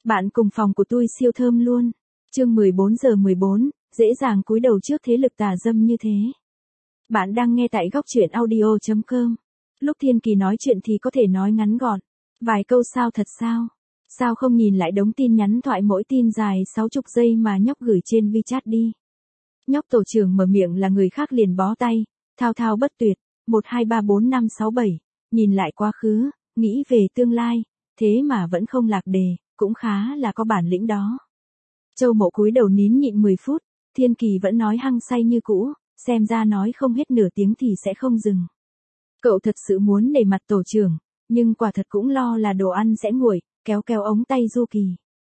Bạn cùng phòng của tôi siêu thơm luôn. Chương 14 giờ 14, dễ dàng cúi đầu trước thế lực tà dâm như thế. Bạn đang nghe tại góc truyện audio.com. Lúc Thiên Kỳ nói chuyện thì có thể nói ngắn gọn. Vài câu sao thật sao? Sao không nhìn lại đống tin nhắn thoại mỗi tin dài 60 giây mà nhóc gửi trên WeChat đi? Nhóc tổ trưởng mở miệng là người khác liền bó tay, thao thao bất tuyệt, 1 2 3 4 5 6 7, nhìn lại quá khứ, nghĩ về tương lai, thế mà vẫn không lạc đề, cũng khá là có bản lĩnh đó. Châu Mộ cúi đầu nín nhịn 10 phút, Thiên Kỳ vẫn nói hăng say như cũ, xem ra nói không hết nửa tiếng thì sẽ không dừng. Cậu thật sự muốn nể mặt tổ trưởng, nhưng quả thật cũng lo là đồ ăn sẽ nguội, kéo kéo ống tay Du Kỳ.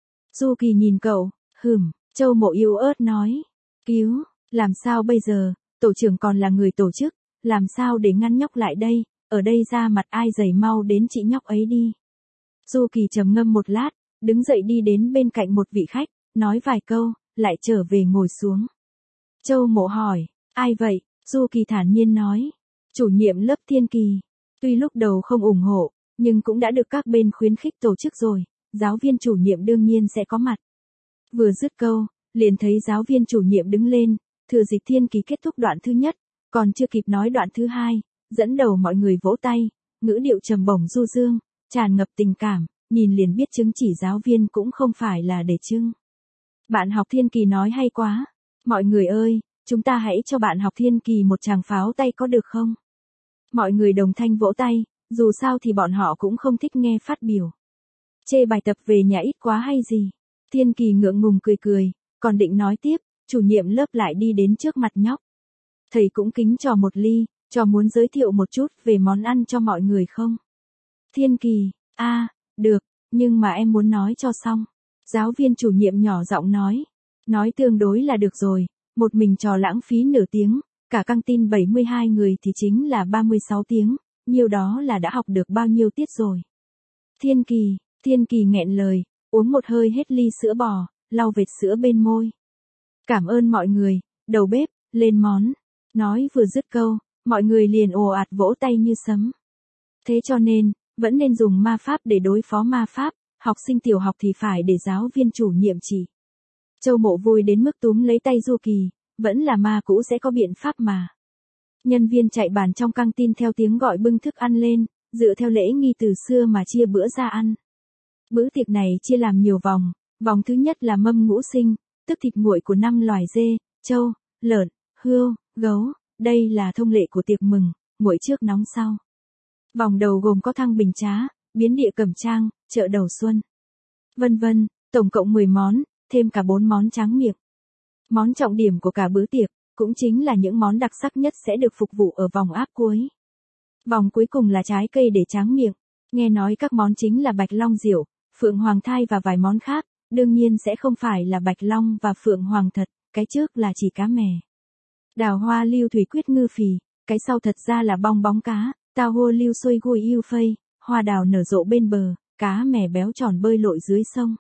Du Kỳ nhìn cậu, Châu Mộ yếu ớt nói, cứu, làm sao bây giờ, tổ trưởng còn là người tổ chức, làm sao để ngăn nhóc lại đây, ở đây ra mặt ai dày mau đến chị nhóc ấy đi. Du Kỳ trầm ngâm một lát, đứng dậy đi đến bên cạnh một vị khách, nói vài câu, lại trở về ngồi xuống. Châu Mộ hỏi, ai vậy? Du Kỳ thản nhiên nói, chủ nhiệm lớp Thiên Kỳ. Tuy lúc đầu không ủng hộ, nhưng cũng đã được các bên khuyến khích tổ chức rồi, giáo viên chủ nhiệm đương nhiên sẽ có mặt. Vừa dứt câu, liền thấy giáo viên chủ nhiệm đứng lên, thừa dịp Thiên Kỳ kết thúc đoạn thứ nhất, còn chưa kịp nói đoạn thứ hai, dẫn đầu mọi người vỗ tay, ngữ điệu trầm bổng du dương, tràn ngập tình cảm, nhìn liền biết chứng chỉ giáo viên cũng không phải là để trưng. Bạn học Thiên Kỳ nói hay quá, mọi người ơi, chúng ta hãy cho bạn học Thiên Kỳ một tràng pháo tay có được không? Mọi người đồng thanh vỗ tay, dù sao thì bọn họ cũng không thích nghe phát biểu. Chê bài tập về nhà ít quá hay gì? Thiên Kỳ ngượng ngùng cười cười, còn định nói tiếp, chủ nhiệm lớp lại đi đến trước mặt nhóc. Thầy cũng kính trò một ly, cho muốn giới thiệu một chút về món ăn cho mọi người không? Thiên Kỳ, được, nhưng mà em muốn nói cho xong. Giáo viên chủ nhiệm nhỏ giọng nói tương đối là được rồi, một mình trò lãng phí nửa tiếng, cả căng tin 72 người thì chính là 36 tiếng, nhiêu đó là đã học được bao nhiêu tiết rồi. Thiên Kỳ nghẹn lời, uống một hơi hết ly sữa bò, lau vệt sữa bên môi. Cảm ơn mọi người, đầu bếp, lên món. Nói vừa dứt câu, mọi người liền ồ ạt vỗ tay như sấm. Thế cho nên, vẫn nên dùng ma pháp để đối phó ma pháp, học sinh tiểu học thì phải để giáo viên chủ nhiệm chỉ. Châu Mộ vui đến mức túm lấy tay Du Kỳ, vẫn là ma cũ sẽ có biện pháp mà. Nhân viên chạy bàn trong căng tin theo tiếng gọi bưng thức ăn lên, dựa theo lễ nghi từ xưa mà chia bữa ra ăn. Bữa tiệc này chia làm nhiều vòng, vòng thứ nhất là mâm ngũ sinh, tức thịt nguội của 5 loài dê, trâu, lợn, hươu, gấu, đây là thông lệ của tiệc mừng, nguội trước nóng sau. Vòng đầu gồm có thăng bình trá, biến địa cẩm trang, chợ đầu xuân, vân vân, tổng cộng 10 món, thêm cả 4 món tráng miệng. Món trọng điểm của cả bữa tiệc, cũng chính là những món đặc sắc nhất sẽ được phục vụ ở vòng áp cuối. Vòng cuối cùng là trái cây để tráng miệng, nghe nói các món chính là bạch long diệu, phượng hoàng thai và vài món khác, đương nhiên sẽ không phải là bạch long và phượng hoàng thật, cái trước là chỉ cá mè. Đào hoa lưu thủy quyết ngư phì, cái sau thật ra là bong bóng cá, tao hua lưu xuôi gui yêu phây, hoa đào nở rộ bên bờ, cá mè béo tròn bơi lội dưới sông.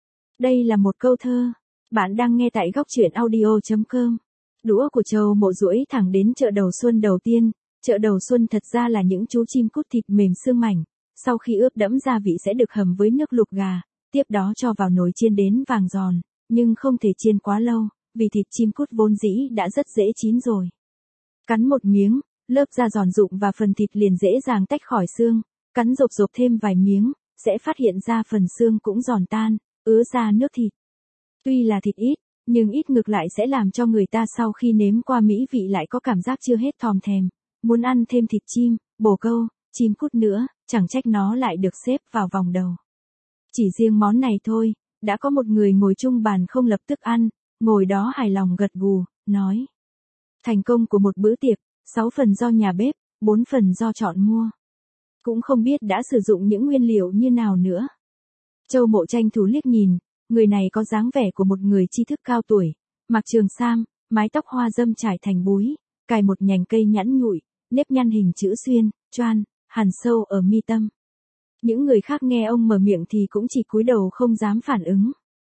Đây là một câu thơ. Bạn đang nghe tại góc truyện audio.com. Đũa của Châu Mộ duỗi thẳng đến chợ đầu xuân đầu tiên. Chợ đầu xuân thật ra là những chú chim cút thịt mềm xương mảnh, sau khi ướp đẫm gia vị sẽ được hầm với nước luộc gà, tiếp đó cho vào nồi chiên đến vàng giòn, nhưng không thể chiên quá lâu, vì thịt chim cút vốn dĩ đã rất dễ chín rồi. Cắn một miếng, lớp da giòn rụng và phần thịt liền dễ dàng tách khỏi xương, cắn rộp rộp thêm vài miếng, sẽ phát hiện ra phần xương cũng giòn tan, ứa ra nước thịt. Tuy là thịt ít, nhưng ít ngược lại sẽ làm cho người ta sau khi nếm qua mỹ vị lại có cảm giác chưa hết thòm thèm, muốn ăn thêm thịt chim, bồ câu, chim cút nữa, chẳng trách nó lại được xếp vào vòng đầu. Chỉ riêng món này thôi, đã có một người ngồi chung bàn không lập tức ăn, ngồi đó hài lòng gật gù, nói. Thành công của một bữa tiệc, 6 phần do nhà bếp, 4 phần do chọn mua. Cũng không biết đã sử dụng những nguyên liệu như nào nữa. Châu Mộ tranh thủ liếc nhìn, người này có dáng vẻ của một người tri thức cao tuổi, mặc trường sam, mái tóc hoa râm trải thành búi, cài một nhành cây nhẵn nhụi, nếp nhăn hình chữ xuyên, choan, hằn sâu ở mi tâm. Những người khác nghe ông mở miệng thì cũng chỉ cúi đầu không dám phản ứng.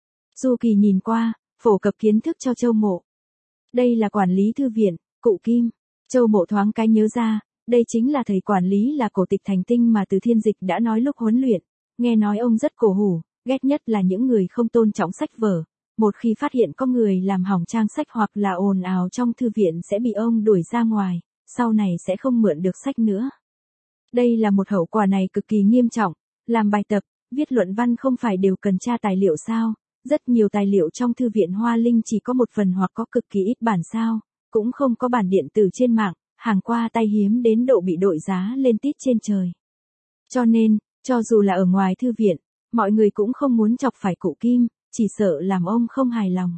Du Kỳ nhìn qua, phổ cập kiến thức cho Châu Mộ. Đây là quản lý thư viện, cụ Kim. Châu Mộ thoáng cái nhớ ra, đây chính là thầy quản lý là cổ tịch thành tinh mà Từ Thiên Dịch đã nói lúc huấn luyện. Nghe nói ông rất cổ hủ, ghét nhất là những người không tôn trọng sách vở. Một khi phát hiện có người làm hỏng trang sách hoặc là ồn ào trong thư viện sẽ bị ông đuổi ra ngoài, sau này sẽ không mượn được sách nữa. Đây là một hậu quả này cực kỳ nghiêm trọng. Làm bài tập, viết luận văn không phải đều cần tra tài liệu sao? Rất nhiều tài liệu trong thư viện Hoa Linh chỉ có một phần hoặc có cực kỳ ít bản sao, cũng không có bản điện tử trên mạng, hàng qua tay hiếm đến độ bị đội giá lên tít trên trời. Cho nên, cho dù là ở ngoài thư viện, mọi người cũng không muốn chọc phải cụ Kim, chỉ sợ làm ông không hài lòng.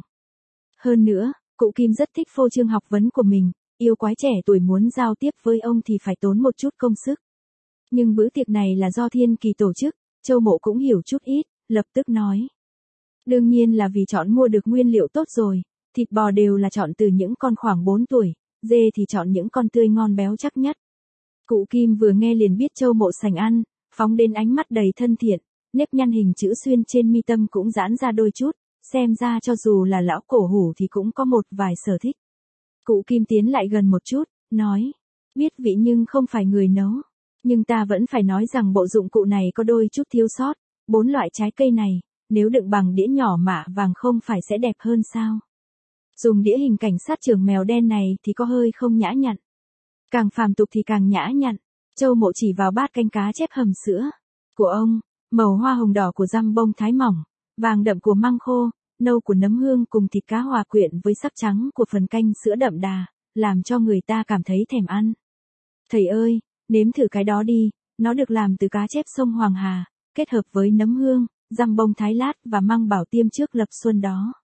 Hơn nữa, cụ Kim rất thích phô trương học vấn của mình, yêu quái trẻ tuổi muốn giao tiếp với ông thì phải tốn một chút công sức. Nhưng bữa tiệc này là do Thiên Kỳ tổ chức, Châu Mộ cũng hiểu chút ít, lập tức nói. Đương nhiên là vì chọn mua được nguyên liệu tốt rồi, thịt bò đều là chọn từ những con khoảng 4 tuổi, dê thì chọn những con tươi ngon béo chắc nhất. Cụ Kim vừa nghe liền biết Châu Mộ sành ăn, phóng đến ánh mắt đầy thân thiện, nếp nhăn hình chữ xuyên trên mi tâm cũng giãn ra đôi chút, xem ra cho dù là lão cổ hủ thì cũng có một vài sở thích. Cụ Kim tiến lại gần một chút, nói, biết vị nhưng không phải người nấu. Nhưng ta vẫn phải nói rằng bộ dụng cụ này có đôi chút thiếu sót, 4 loại trái cây này, nếu đựng bằng đĩa nhỏ mạ vàng không phải sẽ đẹp hơn sao? Dùng đĩa hình cảnh sát trưởng mèo đen này thì có hơi không nhã nhặn. Càng phàm tục thì càng nhã nhặn. Châu Mộ chỉ vào bát canh cá chép hầm sữa của ông, màu hoa hồng đỏ của dăm bông thái mỏng, vàng đậm của măng khô, nâu của nấm hương cùng thịt cá hòa quyện với sắc trắng của phần canh sữa đậm đà, làm cho người ta cảm thấy thèm ăn. Thầy ơi, nếm thử cái đó đi, nó được làm từ cá chép sông Hoàng Hà, kết hợp với nấm hương, dăm bông thái lát và măng bảo tiêm trước lập xuân đó.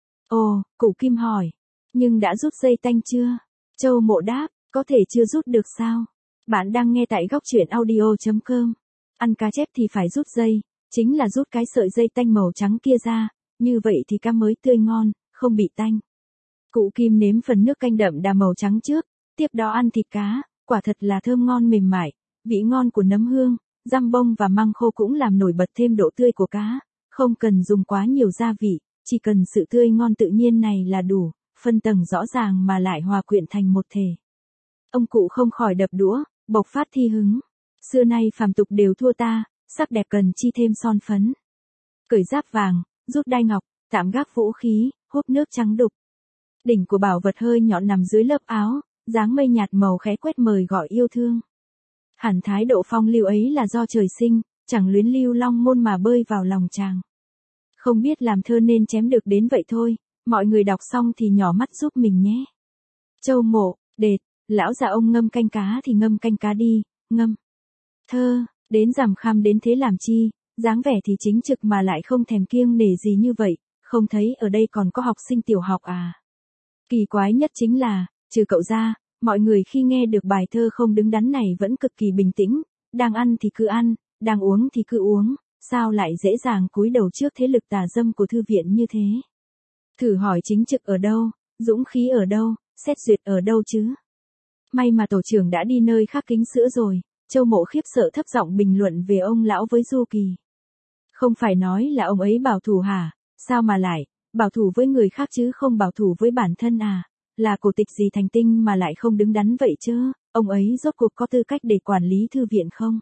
Ồ, cụ Kim hỏi, nhưng đã rút dây tanh chưa? Châu Mộ đáp, có thể chưa rút được sao? Bạn đang nghe tại góc truyện audio.com. Ăn cá chép thì phải rút dây, chính là rút cái sợi dây tanh màu trắng kia ra, như vậy thì cá mới tươi ngon, không bị tanh. Cụ Kim nếm phần nước canh đậm đà màu trắng trước, tiếp đó ăn thịt cá, quả thật là thơm ngon mềm mại, vị ngon của nấm hương, dăm bông và măng khô cũng làm nổi bật thêm độ tươi của cá, không cần dùng quá nhiều gia vị, chỉ cần sự tươi ngon tự nhiên này là đủ, phân tầng rõ ràng mà lại hòa quyện thành một thể. Ông cụ không khỏi đập đũa, bộc phát thi hứng. Xưa nay phàm tục đều thua ta, sắc đẹp cần chi thêm son phấn. Cởi giáp vàng, rút đai ngọc, tạm gác vũ khí, húp nước trắng đục. Đỉnh của bảo vật hơi nhọn nằm dưới lớp áo, dáng mây nhạt màu khẽ quét mời gọi yêu thương. Hẳn thái độ phong lưu ấy là do trời sinh, chẳng luyến lưu long môn mà bơi vào lòng chàng. Không biết làm thơ nên chém được đến vậy thôi, mọi người đọc xong thì nhỏ mắt giúp mình nhé. Châu Mộ, đệt, lão già ông ngâm canh cá thì ngâm canh cá đi, ngâm. Thơ, đến rằm khăm đến thế làm chi, dáng vẻ thì chính trực mà lại không thèm kiêng nể gì như vậy, không thấy ở đây còn có học sinh tiểu học à. Kỳ quái nhất chính là, trừ cậu ra, mọi người khi nghe được bài thơ không đứng đắn này vẫn cực kỳ bình tĩnh, đang ăn thì cứ ăn, đang uống thì cứ uống, sao lại dễ dàng cúi đầu trước thế lực tà dâm của thư viện như thế. Thử hỏi chính trực ở đâu, dũng khí ở đâu, xét duyệt ở đâu chứ. May mà tổ trưởng đã đi nơi khác kính sữa rồi. Châu Mộ khiếp sợ thấp giọng bình luận về ông lão với Du Kỳ. Không phải nói là ông ấy bảo thủ hả, sao mà lại, bảo thủ với người khác chứ không bảo thủ với bản thân à, là cổ tịch gì thành tinh mà lại không đứng đắn vậy chứ, ông ấy rốt cuộc có tư cách để quản lý thư viện không?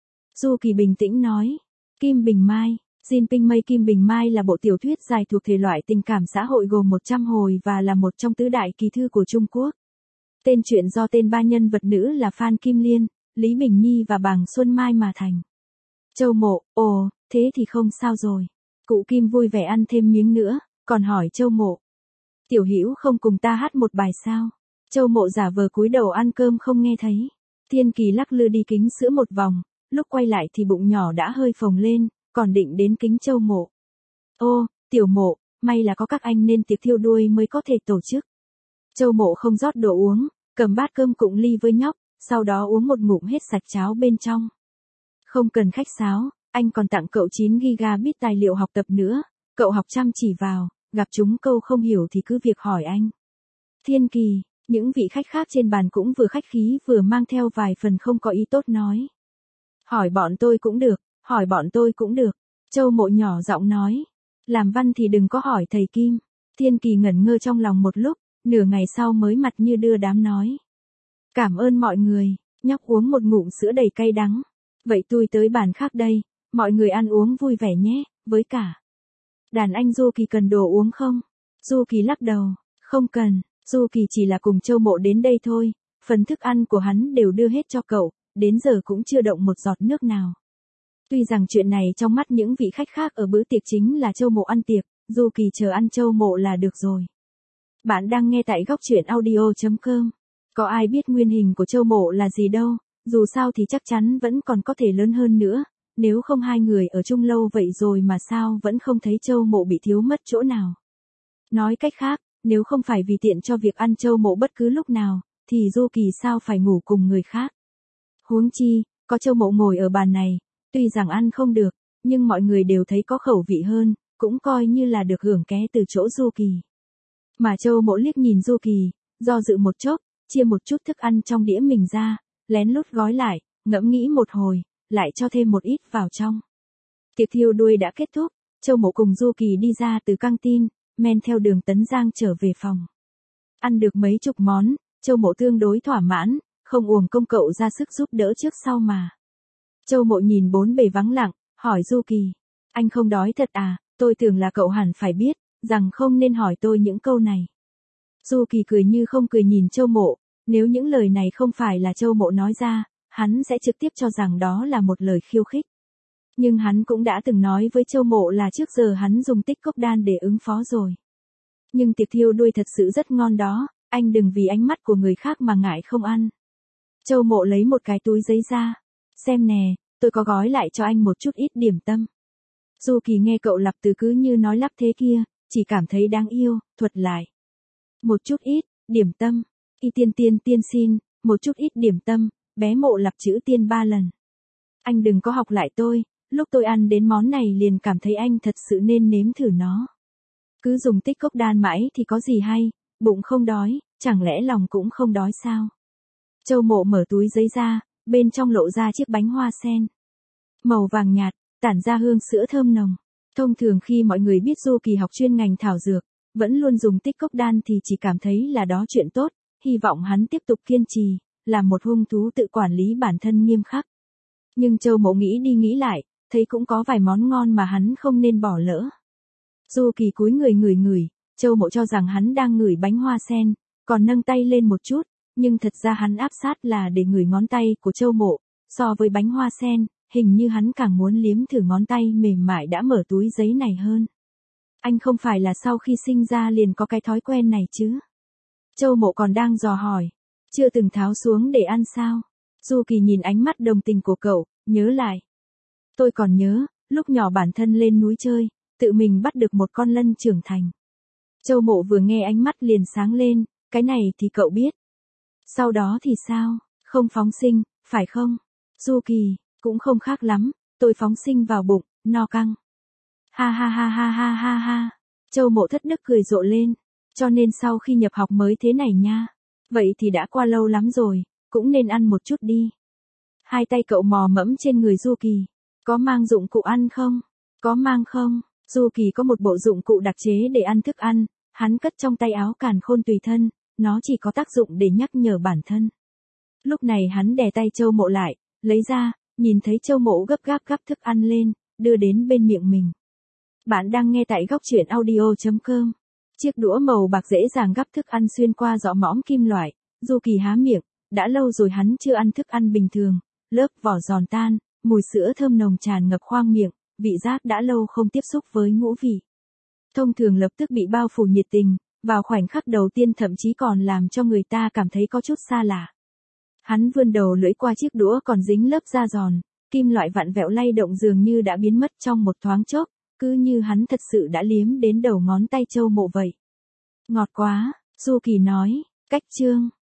Du Kỳ bình tĩnh nói, Kim Bình Mai, Jin Ping Mei Kim Bình Mai là bộ tiểu thuyết dài thuộc thể loại tình cảm xã hội gồm 100 hồi và là một trong tứ đại kỳ thư của Trung Quốc. Tên truyện do tên ba nhân vật nữ là Phan Kim Liên, Lý Bình Nhi và Bàng Xuân Mai mà thành. Châu Mộ, ồ, thế thì không sao rồi. Cụ Kim vui vẻ ăn thêm miếng nữa, còn hỏi Châu Mộ. Tiểu Hữu không cùng ta hát một bài sao? Châu Mộ giả vờ cúi đầu ăn cơm không nghe thấy. Thiên Kỳ lắc lư đi kính sữa một vòng, lúc quay lại thì bụng nhỏ đã hơi phồng lên, còn định đến kính Châu Mộ. Ô, Tiểu Mộ, may là có các anh nên tiệc thiêu đuôi mới có thể tổ chức. Châu Mộ không rót đồ uống, cầm bát cơm cụng ly với nhóc, sau đó uống một ngụm hết sạch cháo bên trong. Không cần khách sáo, anh còn tặng cậu 9 gigabit tài liệu học tập nữa, cậu học chăm chỉ vào, gặp chúng câu không hiểu thì cứ việc hỏi anh. Thiên Kỳ, những vị khách khác trên bàn cũng vừa khách khí vừa mang theo vài phần không có ý tốt nói. Hỏi bọn tôi cũng được, hỏi bọn tôi cũng được. Châu Mộ nhỏ giọng nói. Làm văn thì đừng có hỏi thầy Kim. Thiên Kỳ ngẩn ngơ trong lòng một lúc, nửa ngày sau mới mặt như đưa đám nói. Cảm ơn mọi người, nhóc uống một ngụm sữa đầy cay đắng. Vậy tôi tới bàn khác đây, mọi người ăn uống vui vẻ nhé, với cả. Đàn anh Du Kỳ cần đồ uống không? Du Kỳ lắc đầu, không cần, Du Kỳ chỉ là cùng Châu Mộ đến đây thôi, phần thức ăn của hắn đều đưa hết cho cậu, đến giờ cũng chưa động một giọt nước nào. Tuy rằng chuyện này trong mắt những vị khách khác ở bữa tiệc chính là Châu Mộ ăn tiệc, Du Kỳ chờ ăn Châu Mộ là được rồi. Bạn đang nghe tại góc truyện audio.com. Có ai biết nguyên hình của Châu Mộ là gì đâu, dù sao thì chắc chắn vẫn còn có thể lớn hơn nữa, nếu không hai người ở chung lâu vậy rồi mà sao vẫn không thấy Châu Mộ bị thiếu mất chỗ nào. Nói cách khác, nếu không phải vì tiện cho việc ăn Châu Mộ bất cứ lúc nào, thì Du Kỳ sao phải ngủ cùng người khác. Huống chi, có Châu Mộ ngồi ở bàn này, tuy rằng ăn không được, nhưng mọi người đều thấy có khẩu vị hơn, cũng coi như là được hưởng ké từ chỗ Du Kỳ. Mà Châu Mộ liếc nhìn Du Kỳ, do dự một chốc, chia một chút thức ăn trong đĩa mình ra, lén lút gói lại, ngẫm nghĩ một hồi, lại cho thêm một ít vào trong. Tiệc thiêu đuôi đã kết thúc, Châu Mộ cùng Du Kỳ đi ra từ căng tin, men theo đường Tấn Giang trở về phòng. Ăn được mấy chục món, Châu Mộ tương đối thỏa mãn, không uổng công cậu ra sức giúp đỡ trước sau mà. Châu Mộ nhìn bốn bề vắng lặng, hỏi Du Kỳ, anh không đói thật à, tôi tưởng là cậu hẳn phải biết, rằng không nên hỏi tôi những câu này. Du Kỳ cười như không cười nhìn Châu Mộ, nếu những lời này không phải là Châu Mộ nói ra, hắn sẽ trực tiếp cho rằng đó là một lời khiêu khích. Nhưng hắn cũng đã từng nói với Châu Mộ là trước giờ hắn dùng tích cốc đan để ứng phó rồi. Nhưng tiệc thiêu đuôi thật sự rất ngon đó, anh đừng vì ánh mắt của người khác mà ngại không ăn. Châu Mộ lấy một cái túi giấy ra, xem nè, tôi có gói lại cho anh một chút ít điểm tâm. Du Kỳ nghe cậu lặp từ cứ như nói lắp thế kia, chỉ cảm thấy đáng yêu, thuật lại. Một chút ít, điểm tâm, y tiên xin, một chút ít điểm tâm, bé Mộ lặp chữ tiên 3 lần. Anh đừng có học lại tôi, lúc tôi ăn đến món này liền cảm thấy anh thật sự nên nếm thử nó. Cứ dùng tích cốc đan mãi thì có gì hay, bụng không đói, chẳng lẽ lòng cũng không đói sao? Châu Mộ mở túi giấy ra, bên trong lộ ra chiếc bánh hoa sen. Màu vàng nhạt, tản ra hương sữa thơm nồng. Thông thường khi mọi người biết Du Kỳ học chuyên ngành thảo dược, vẫn luôn dùng tích cốc đan thì chỉ cảm thấy là đó chuyện tốt, hy vọng hắn tiếp tục kiên trì, là một hung thú tự quản lý bản thân nghiêm khắc. Nhưng Châu Mộ nghĩ đi nghĩ lại, thấy cũng có vài món ngon mà hắn không nên bỏ lỡ. Du Kỳ cúi người ngửi, Châu Mộ cho rằng hắn đang ngửi bánh hoa sen, còn nâng tay lên một chút, nhưng thật ra hắn áp sát là để ngửi ngón tay của Châu Mộ, so với bánh hoa sen, hình như hắn càng muốn liếm thử ngón tay mềm mại đã mở túi giấy này hơn. Anh không phải là sau khi sinh ra liền có cái thói quen này chứ? Châu Mộ còn đang dò hỏi, chưa từng tháo xuống để ăn sao? Du Kỳ nhìn ánh mắt đồng tình của cậu, nhớ lại. Tôi còn nhớ, lúc nhỏ bản thân lên núi chơi, tự mình bắt được một con lân trưởng thành. Châu Mộ vừa nghe ánh mắt liền sáng lên, cái này thì cậu biết. Sau đó thì sao, không phóng sinh, phải không? Du Kỳ, cũng không khác lắm, tôi phóng sinh vào bụng, no căng. Ha ha ha ha ha ha ha. Châu Mộ thất đức cười rộ lên, cho nên sau khi nhập học mới thế này nha. Vậy thì đã qua lâu lắm rồi, cũng nên ăn một chút đi. Hai tay cậu mò mẫm trên người Du Kỳ. Có mang dụng cụ ăn không? Có mang không? Du Kỳ có một bộ dụng cụ đặc chế để ăn thức ăn, hắn cất trong tay áo càn khôn tùy thân, nó chỉ có tác dụng để nhắc nhở bản thân. Lúc này hắn đè tay Châu Mộ lại, lấy ra, nhìn thấy Châu Mộ gấp gáp thức ăn lên, đưa đến bên miệng mình. Bạn đang nghe tại góc truyện audio.com. Chiếc đũa màu bạc dễ dàng gắp thức ăn xuyên qua dọ mõm kim loại, Du Kỳ há miệng, đã lâu rồi hắn chưa ăn thức ăn bình thường, lớp vỏ giòn tan, mùi sữa thơm nồng tràn ngập khoang miệng, vị giác đã lâu không tiếp xúc với ngũ vị. Thông thường lập tức bị bao phủ nhiệt tình, vào khoảnh khắc đầu tiên thậm chí còn làm cho người ta cảm thấy có chút xa lạ. Hắn vươn đầu lưỡi qua chiếc đũa còn dính lớp da giòn, kim loại vặn vẹo lay động dường như đã biến mất trong một thoáng chốc, cứ như hắn thật sự đã liếm đến đầu ngón tay Châu Mộ vậy. Ngọt quá, Du Kỳ nói, cách chương.